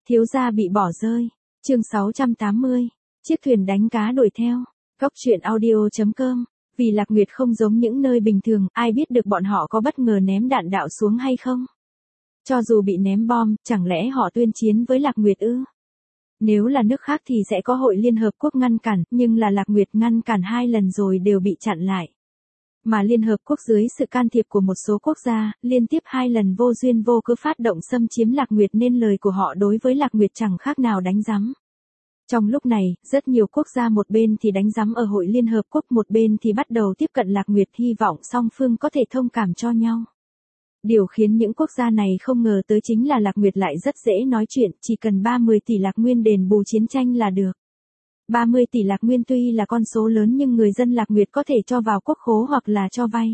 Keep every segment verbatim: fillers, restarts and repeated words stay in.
Thiếu gia bị bỏ rơi. Chương sáu trăm tám mươi. Chiếc thuyền đánh cá đuổi theo. Góc truyện audio chấm com. Vì Lạc Nguyệt không giống những nơi bình thường, ai biết được bọn họ có bất ngờ ném đạn đạo xuống hay không? Cho dù bị ném bom, chẳng lẽ họ tuyên chiến với Lạc Nguyệt ư? Nếu là nước khác thì sẽ có Hội Liên Hợp Quốc ngăn cản, nhưng là Lạc Nguyệt ngăn cản hai lần rồi đều bị chặn lại. Mà Liên Hợp Quốc dưới sự can thiệp của một số quốc gia, liên tiếp hai lần vô duyên vô cớ phát động xâm chiếm Lạc Nguyệt nên lời của họ đối với Lạc Nguyệt chẳng khác nào đánh giám. Trong lúc này, rất nhiều quốc gia một bên thì đánh giám ở Hội Liên Hợp Quốc, một bên thì bắt đầu tiếp cận Lạc Nguyệt, hy vọng song phương có thể thông cảm cho nhau. Điều khiến những quốc gia này không ngờ tới chính là Lạc Nguyệt lại rất dễ nói chuyện, chỉ cần ba mươi tỷ Lạc Nguyên đền bù chiến tranh là được. ba mươi tỷ Lạc Nguyên tuy là con số lớn nhưng người dân Lạc Nguyệt có thể cho vào quốc khố hoặc là cho vay.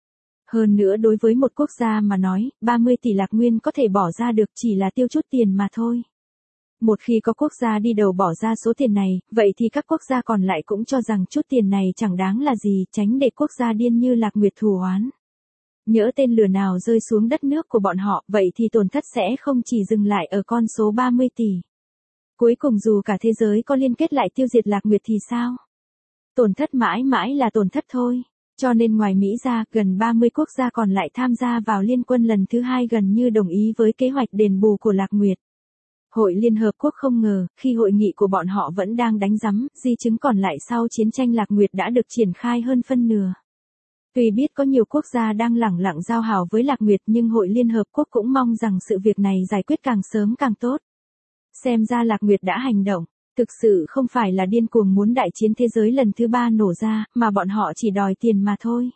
Hơn nữa đối với một quốc gia mà nói, ba mươi tỷ Lạc Nguyên có thể bỏ ra được chỉ là tiêu chút tiền mà thôi. Một khi có quốc gia đi đầu bỏ ra số tiền này, vậy thì các quốc gia còn lại cũng cho rằng chút tiền này chẳng đáng là gì, tránh để quốc gia điên như Lạc Nguyệt thù oán. Nhỡ tên lửa nào rơi xuống đất nước của bọn họ, vậy thì tổn thất sẽ không chỉ dừng lại ở con số ba mươi tỷ. Cuối cùng dù cả thế giới có liên kết lại tiêu diệt Lạc Nguyệt thì sao? Tổn thất mãi mãi là tổn thất thôi. Cho nên ngoài Mỹ ra, gần ba mươi quốc gia còn lại tham gia vào liên quân lần thứ hai gần như đồng ý với kế hoạch đền bù của Lạc Nguyệt. Hội Liên Hợp Quốc không ngờ, khi hội nghị của bọn họ vẫn đang đánh giám, di chứng còn lại sau chiến tranh Lạc Nguyệt đã được triển khai hơn phân nửa. Tuy biết có nhiều quốc gia đang lẳng lặng giao hảo với Lạc Nguyệt nhưng Hội Liên Hợp Quốc cũng mong rằng sự việc này giải quyết càng sớm càng tốt. Xem ra Lạc Nguyệt đã hành động, thực sự không phải là điên cuồng muốn đại chiến thế giới lần thứ ba nổ ra, mà bọn họ chỉ đòi tiền mà thôi.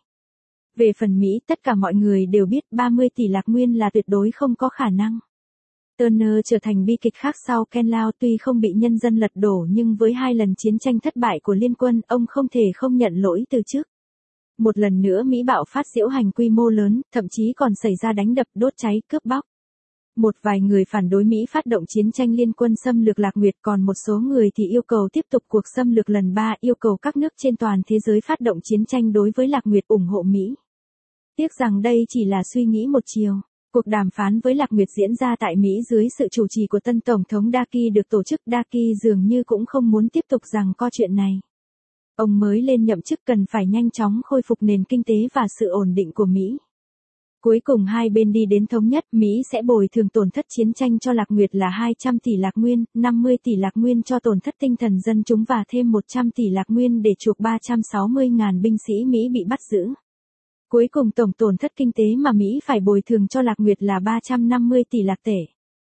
Về phần Mỹ, tất cả mọi người đều biết ba mươi tỷ Lạc Nguyên là tuyệt đối không có khả năng. Turner trở thành bi kịch khác sau Ken Lao, tuy không bị nhân dân lật đổ nhưng với hai lần chiến tranh thất bại của liên quân, ông không thể không nhận lỗi từ chức. Một lần nữa Mỹ bạo phát diễu hành quy mô lớn, thậm chí còn xảy ra đánh đập, đốt cháy, cướp bóc. Một vài người phản đối Mỹ phát động chiến tranh liên quân xâm lược Lạc Nguyệt, còn một số người thì yêu cầu tiếp tục cuộc xâm lược lần ba, yêu cầu các nước trên toàn thế giới phát động chiến tranh đối với Lạc Nguyệt, ủng hộ Mỹ. Tiếc rằng đây chỉ là suy nghĩ một chiều. Cuộc đàm phán với Lạc Nguyệt diễn ra tại Mỹ dưới sự chủ trì của tân Tổng thống Daki được tổ chức. Daki dường như cũng không muốn tiếp tục giằng co chuyện này. Ông mới lên nhậm chức cần phải nhanh chóng khôi phục nền kinh tế và sự ổn định của Mỹ. Cuối cùng hai bên đi đến thống nhất, Mỹ sẽ bồi thường tổn thất chiến tranh cho Lạc Nguyệt là hai trăm tỷ Lạc Nguyên, năm mươi tỷ Lạc Nguyên cho tổn thất tinh thần dân chúng và thêm một trăm tỷ Lạc Nguyên để chuộc ba trăm sáu mươi nghìn binh sĩ Mỹ bị bắt giữ. Cuối cùng tổng tổn thất kinh tế mà Mỹ phải bồi thường cho Lạc Nguyệt là ba trăm năm mươi tỷ Lạc tệ.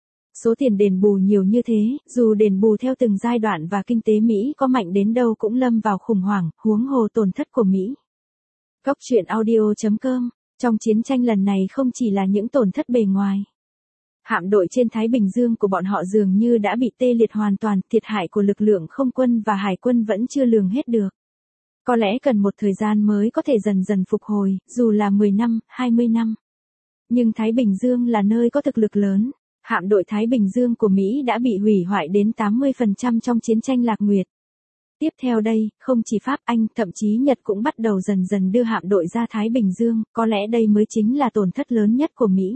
Số tiền đền bù nhiều như thế, dù đền bù theo từng giai đoạn và kinh tế Mỹ có mạnh đến đâu cũng lâm vào khủng hoảng, huống hồ tổn thất của Mỹ. Góc truyện audio chấm com. Trong chiến tranh lần này không chỉ là những tổn thất bề ngoài. Hạm đội trên Thái Bình Dương của bọn họ dường như đã bị tê liệt hoàn toàn, thiệt hại của lực lượng không quân và hải quân vẫn chưa lường hết được. Có lẽ cần một thời gian mới có thể dần dần phục hồi, dù là mười năm, hai mươi năm. Nhưng Thái Bình Dương là nơi có thực lực lớn. Hạm đội Thái Bình Dương của Mỹ đã bị hủy hoại đến tám mươi phần trăm trong chiến tranh Lạc Nguyệt. Tiếp theo đây, không chỉ Pháp, Anh, thậm chí Nhật cũng bắt đầu dần dần đưa hạm đội ra Thái Bình Dương, có lẽ đây mới chính là tổn thất lớn nhất của Mỹ.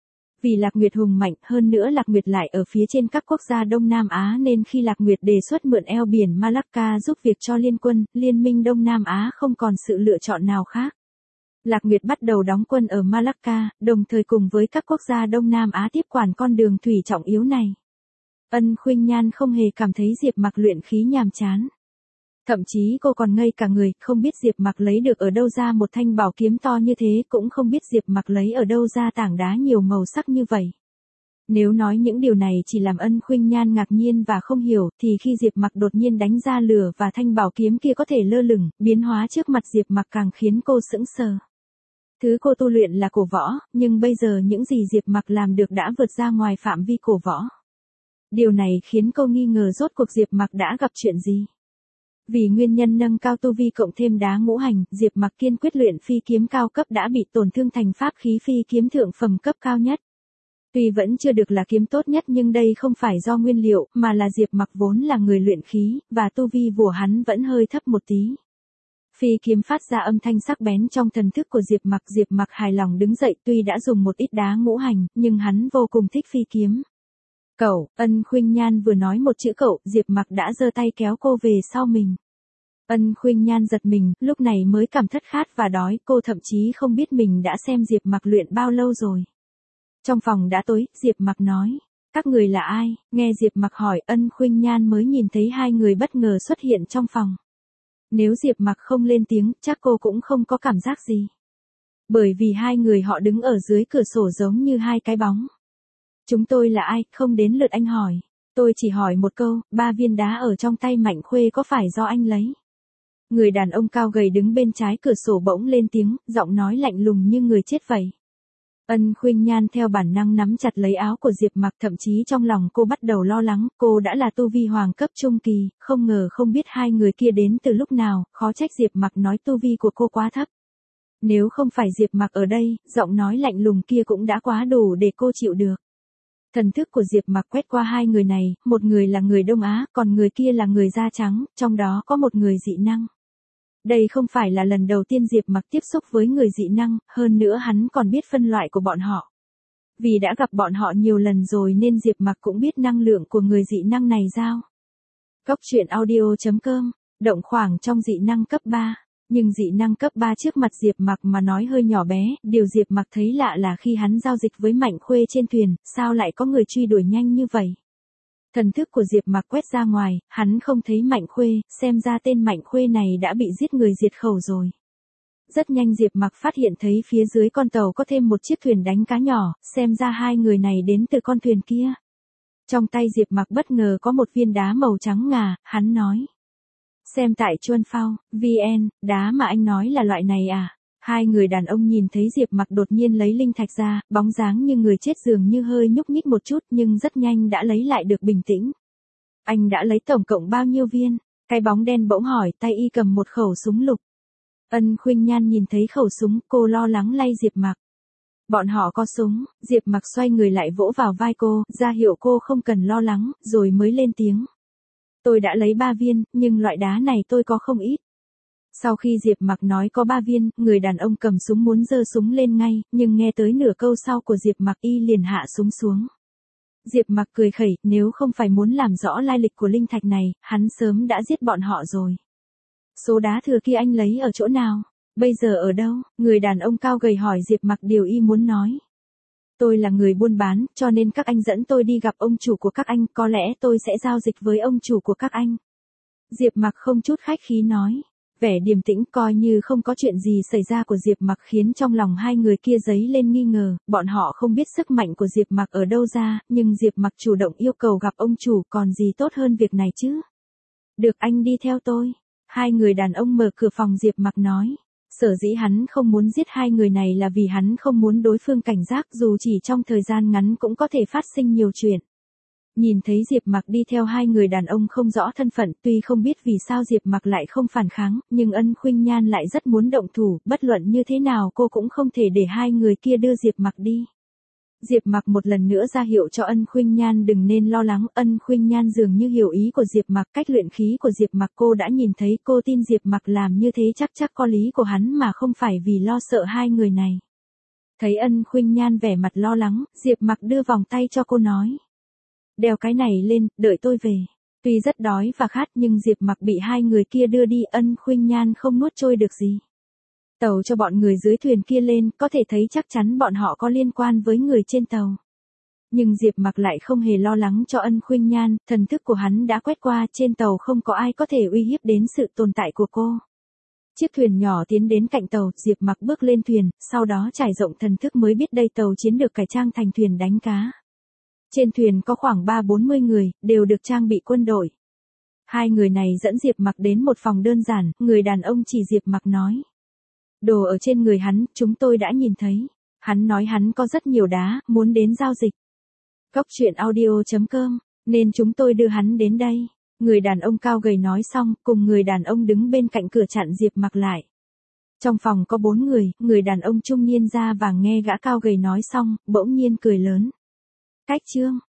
Vì Lạc Nguyệt hùng mạnh, hơn nữa Lạc Nguyệt lại ở phía trên các quốc gia Đông Nam Á nên khi Lạc Nguyệt đề xuất mượn eo biển Malacca giúp việc cho liên quân, Liên minh Đông Nam Á không còn sự lựa chọn nào khác. Lạc Nguyệt bắt đầu đóng quân ở Malacca, đồng thời cùng với các quốc gia Đông Nam Á tiếp quản con đường thủy trọng yếu này. Ân Khuynh Nhan không hề cảm thấy Diệp Mặc luyện khí nhàm chán. Thậm chí cô còn ngây cả người, không biết Diệp Mặc lấy được ở đâu ra một thanh bảo kiếm to như thế, cũng không biết Diệp Mặc lấy ở đâu ra tảng đá nhiều màu sắc như vậy. Nếu nói những điều này chỉ làm Ân Khuynh Nhan ngạc nhiên và không hiểu, thì khi Diệp Mặc đột nhiên đánh ra lửa và thanh bảo kiếm kia có thể lơ lửng, biến hóa trước mặt Diệp Mặc càng khiến cô sững sờ. Thứ cô tu luyện là cổ võ, nhưng bây giờ những gì Diệp Mặc làm được đã vượt ra ngoài phạm vi cổ võ. Điều này khiến cô nghi ngờ rốt cuộc Diệp Mặc đã gặp chuyện gì. Vì nguyên nhân nâng cao tu vi cộng thêm đá ngũ hành, Diệp Mặc kiên quyết luyện phi kiếm cao cấp đã bị tổn thương thành pháp khí phi kiếm thượng phẩm cấp cao nhất. Tuy vẫn chưa được là kiếm tốt nhất nhưng đây không phải do nguyên liệu, mà là Diệp Mặc vốn là người luyện khí, và tu vi của hắn vẫn hơi thấp một tí. Phi kiếm phát ra âm thanh sắc bén trong thần thức của Diệp Mặc. Diệp Mặc hài lòng đứng dậy, tuy đã dùng một ít đá ngũ hành, nhưng hắn vô cùng thích phi kiếm. Cậu, Ân Khuynh Nhan vừa nói một chữ cậu, Diệp Mặc đã giơ tay kéo cô về sau mình. Ân Khuynh Nhan giật mình, lúc này mới cảm thất khát và đói, cô thậm chí không biết mình đã xem Diệp Mặc luyện bao lâu rồi. Trong phòng đã tối, Diệp Mặc nói, các người là ai? Nghe Diệp Mặc hỏi, Ân Khuynh Nhan mới nhìn thấy hai người bất ngờ xuất hiện trong phòng. Nếu Diệp Mặc không lên tiếng, chắc cô cũng không có cảm giác gì. Bởi vì hai người họ đứng ở dưới cửa sổ giống như hai cái bóng. Chúng tôi là ai, không đến lượt anh hỏi. Tôi chỉ hỏi một câu, ba viên đá ở trong tay Mạnh Khuê có phải do anh lấy? Người đàn ông cao gầy đứng bên trái cửa sổ bỗng lên tiếng, giọng nói lạnh lùng như người chết vậy. Ân Khuynh Nhan theo bản năng nắm chặt lấy áo của Diệp Mặc, thậm chí trong lòng cô bắt đầu lo lắng, cô đã là tu vi hoàng cấp trung kỳ, không ngờ không biết hai người kia đến từ lúc nào, khó trách Diệp Mặc nói tu vi của cô quá thấp. Nếu không phải Diệp Mặc ở đây, giọng nói lạnh lùng kia cũng đã quá đủ để cô chịu được. Thần thức của Diệp Mặc quét qua hai người này, một người là người Đông Á, còn người kia là người da trắng, trong đó có một người dị năng. Đây không phải là lần đầu tiên Diệp Mặc tiếp xúc với người dị năng, hơn nữa hắn còn biết phân loại của bọn họ. Vì đã gặp bọn họ nhiều lần rồi nên Diệp Mặc cũng biết năng lượng của người dị năng này giao. Góc truyện audio chấm com, động khoảng trong dị năng cấp ba. Nhưng dị năng cấp ba trước mặt Diệp Mặc mà nói hơi nhỏ bé, điều Diệp Mặc thấy lạ là khi hắn giao dịch với Mạnh Khuê trên thuyền, sao lại có người truy đuổi nhanh như vậy? Thần thức của Diệp Mặc quét ra ngoài, hắn không thấy Mạnh Khuê, xem ra tên Mạnh Khuê này đã bị giết người diệt khẩu rồi. Rất nhanh Diệp Mặc phát hiện thấy phía dưới con tàu có thêm một chiếc thuyền đánh cá nhỏ, xem ra hai người này đến từ con thuyền kia. Trong tay Diệp Mặc bất ngờ có một viên đá màu trắng ngà, hắn nói. Xem tại Chuan Phao, vê en, đá mà anh nói là loại này à? Hai người đàn ông nhìn thấy Diệp Mặc đột nhiên lấy linh thạch ra, bóng dáng như người chết dường như hơi nhúc nhích một chút nhưng rất nhanh đã lấy lại được bình tĩnh. Anh đã lấy tổng cộng bao nhiêu viên? Cái bóng đen bỗng hỏi, tay y cầm một khẩu súng lục. Ân Khuynh Nhan nhìn thấy khẩu súng, cô lo lắng lay Diệp Mặc. Bọn họ có súng, Diệp Mặc xoay người lại vỗ vào vai cô, ra hiệu cô không cần lo lắng, rồi mới lên tiếng. Tôi đã lấy ba viên, nhưng loại đá này tôi có không ít. Sau khi Diệp Mặc nói có ba viên, người đàn ông cầm súng muốn giơ súng lên ngay, nhưng nghe tới nửa câu sau của Diệp Mặc y liền hạ súng xuống. Diệp Mặc cười khẩy, nếu không phải muốn làm rõ lai lịch của linh thạch này, hắn sớm đã giết bọn họ rồi. Số đá thừa kia anh lấy ở chỗ nào? Bây giờ ở đâu? Người đàn ông cao gầy hỏi Diệp Mặc điều y muốn nói. Tôi là người buôn bán, cho nên các anh dẫn tôi đi gặp ông chủ của các anh, có lẽ tôi sẽ giao dịch với ông chủ của các anh. Diệp Mặc không chút khách khí nói. Vẻ điềm tĩnh coi như không có chuyện gì xảy ra của Diệp Mặc khiến trong lòng hai người kia dấy lên nghi ngờ, bọn họ không biết sức mạnh của Diệp Mặc ở đâu ra, nhưng Diệp Mặc chủ động yêu cầu gặp ông chủ còn gì tốt hơn việc này chứ. Được anh đi theo tôi. Hai người đàn ông mở cửa phòng Diệp Mặc nói. Sở dĩ hắn không muốn giết hai người này là vì hắn không muốn đối phương cảnh giác dù chỉ trong thời gian ngắn cũng có thể phát sinh nhiều chuyện. Nhìn thấy Diệp Mặc đi theo hai người đàn ông không rõ thân phận, tuy không biết vì sao Diệp Mặc lại không phản kháng, nhưng Ân Khuynh Nhan lại rất muốn động thủ, bất luận như thế nào cô cũng không thể để hai người kia đưa Diệp Mặc đi. Diệp Mặc một lần nữa ra hiệu cho Ân Khuynh Nhan đừng nên lo lắng, Ân Khuynh Nhan dường như hiểu ý của Diệp Mặc, cách luyện khí của Diệp Mặc cô đã nhìn thấy, cô tin Diệp Mặc làm như thế chắc chắc có lý của hắn mà không phải vì lo sợ hai người này. Thấy Ân Khuynh Nhan vẻ mặt lo lắng, Diệp Mặc đưa vòng tay cho cô nói. Đeo cái này lên, đợi tôi về. Tuy rất đói và khát nhưng Diệp Mặc bị hai người kia đưa đi, Ân Khuynh Nhan không nuốt trôi được gì. Tàu cho bọn người dưới thuyền kia lên, có thể thấy chắc chắn bọn họ có liên quan với người trên tàu. Nhưng Diệp Mặc lại không hề lo lắng cho Ân Khuynh Nhan, thần thức của hắn đã quét qua, trên tàu không có ai có thể uy hiếp đến sự tồn tại của cô. Chiếc thuyền nhỏ tiến đến cạnh tàu, Diệp Mặc bước lên thuyền, sau đó trải rộng thần thức mới biết đây tàu chiến được cải trang thành thuyền đánh cá. Trên thuyền có khoảng ba bốn mươi người, đều được trang bị quân đội. Hai người này dẫn Diệp Mặc đến một phòng đơn giản, người đàn ông chỉ Diệp Mặc nói. Đồ ở trên người hắn, chúng tôi đã nhìn thấy. Hắn nói hắn có rất nhiều đá, muốn đến giao dịch. Góc truyện audio chấm com, nên chúng tôi đưa hắn đến đây. Người đàn ông cao gầy nói xong, cùng người đàn ông đứng bên cạnh cửa chặn Diệp Mặc lại. Trong phòng có bốn người, người đàn ông trung niên da vàng nghe gã cao gầy nói xong, bỗng nhiên cười lớn. Cách chương,